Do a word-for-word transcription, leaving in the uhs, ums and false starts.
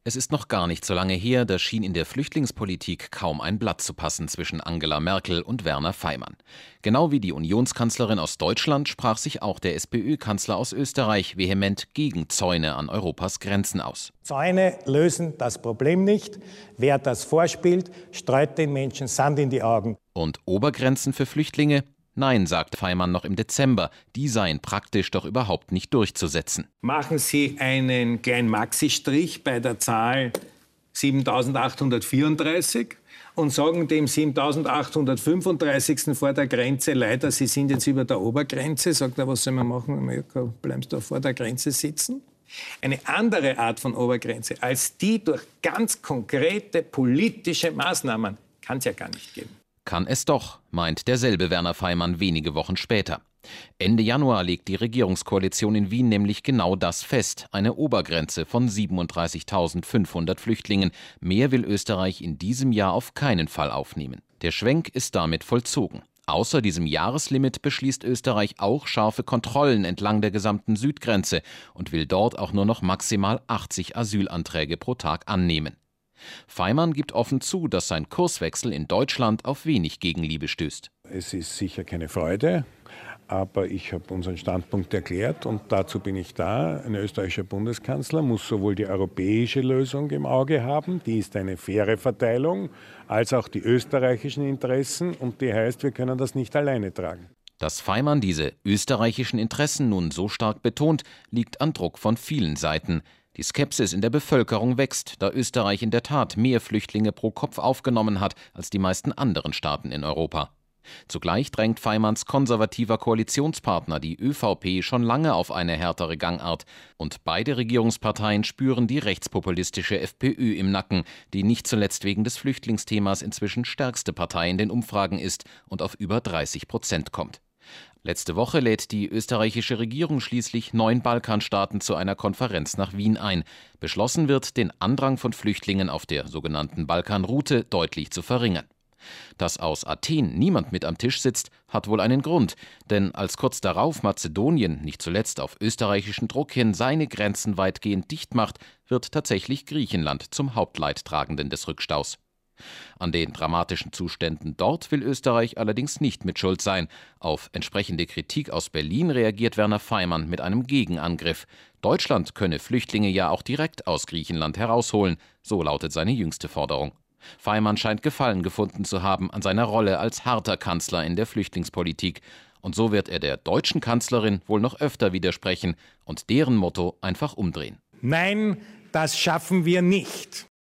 Es ist noch gar nicht so lange her, da schien in der Flüchtlingspolitik kaum ein Blatt zu passen zwischen Angela Merkel und Werner Faymann. Genau wie die Unionskanzlerin aus Deutschland sprach sich auch der SPÖ-Kanzler aus Österreich vehement gegen Zäune an Europas Grenzen aus. Zäune lösen das Problem nicht. Wer das vorspielt, streut den Menschen Sand in die Augen. Und Obergrenzen für Flüchtlinge? Nein, sagt Faymann noch im Dezember, die seien praktisch doch überhaupt nicht durchzusetzen. Machen Sie einen kleinen Maxi-Strich bei der Zahl siebentausendachthundertvierunddreißig und sagen dem siebentausendachthundertfünfunddreißig. vor der Grenze, leider, Sie sind jetzt über der Obergrenze. Sagt er, was soll man machen? Ja, bleibst du vor der Grenze sitzen? Eine andere Art von Obergrenze als die durch ganz konkrete politische Maßnahmen kann es ja gar nicht geben. Kann es doch, meint derselbe Werner Faymann wenige Wochen später. Ende Januar legt die Regierungskoalition in Wien nämlich genau das fest, eine Obergrenze von siebenunddreißigtausendfünfhundert Flüchtlingen. Mehr will Österreich in diesem Jahr auf keinen Fall aufnehmen. Der Schwenk ist damit vollzogen. Außer diesem Jahreslimit beschließt Österreich auch scharfe Kontrollen entlang der gesamten Südgrenze und will dort auch nur noch maximal achtzig Asylanträge pro Tag annehmen. Faymann gibt offen zu, dass sein Kurswechsel in Deutschland auf wenig Gegenliebe stößt. Es ist sicher keine Freude, aber ich habe unseren Standpunkt erklärt und dazu bin ich da. Ein österreichischer Bundeskanzler muss sowohl die europäische Lösung im Auge haben, die ist eine faire Verteilung, als auch die österreichischen Interessen und die heißt, wir können das nicht alleine tragen. Dass Faymann diese österreichischen Interessen nun so stark betont, liegt an Druck von vielen Seiten. Die Skepsis in der Bevölkerung wächst, da Österreich in der Tat mehr Flüchtlinge pro Kopf aufgenommen hat als die meisten anderen Staaten in Europa. Zugleich drängt Faymanns konservativer Koalitionspartner, die ÖVP, schon lange auf eine härtere Gangart. Und beide Regierungsparteien spüren die rechtspopulistische FPÖ im Nacken, die nicht zuletzt wegen des Flüchtlingsthemas inzwischen stärkste Partei in den Umfragen ist und auf über dreißig Prozent kommt. Letzte Woche lädt die österreichische Regierung schließlich neun Balkanstaaten zu einer Konferenz nach Wien ein. Beschlossen wird, den Andrang von Flüchtlingen auf der sogenannten Balkanroute deutlich zu verringern. Dass aus Athen niemand mit am Tisch sitzt, hat wohl einen Grund. Denn als kurz darauf Mazedonien, nicht zuletzt auf österreichischen Druck hin, seine Grenzen weitgehend dicht macht, wird tatsächlich Griechenland zum Hauptleidtragenden des Rückstaus. An den dramatischen Zuständen dort will Österreich allerdings nicht mit Schuld sein. Auf entsprechende Kritik aus Berlin reagiert Werner Faymann mit einem Gegenangriff. Deutschland könne Flüchtlinge ja auch direkt aus Griechenland herausholen, so lautet seine jüngste Forderung. Faymann scheint Gefallen gefunden zu haben an seiner Rolle als harter Kanzler in der Flüchtlingspolitik. Und so wird er der deutschen Kanzlerin wohl noch öfter widersprechen und deren Motto einfach umdrehen. Nein, das schaffen wir nicht.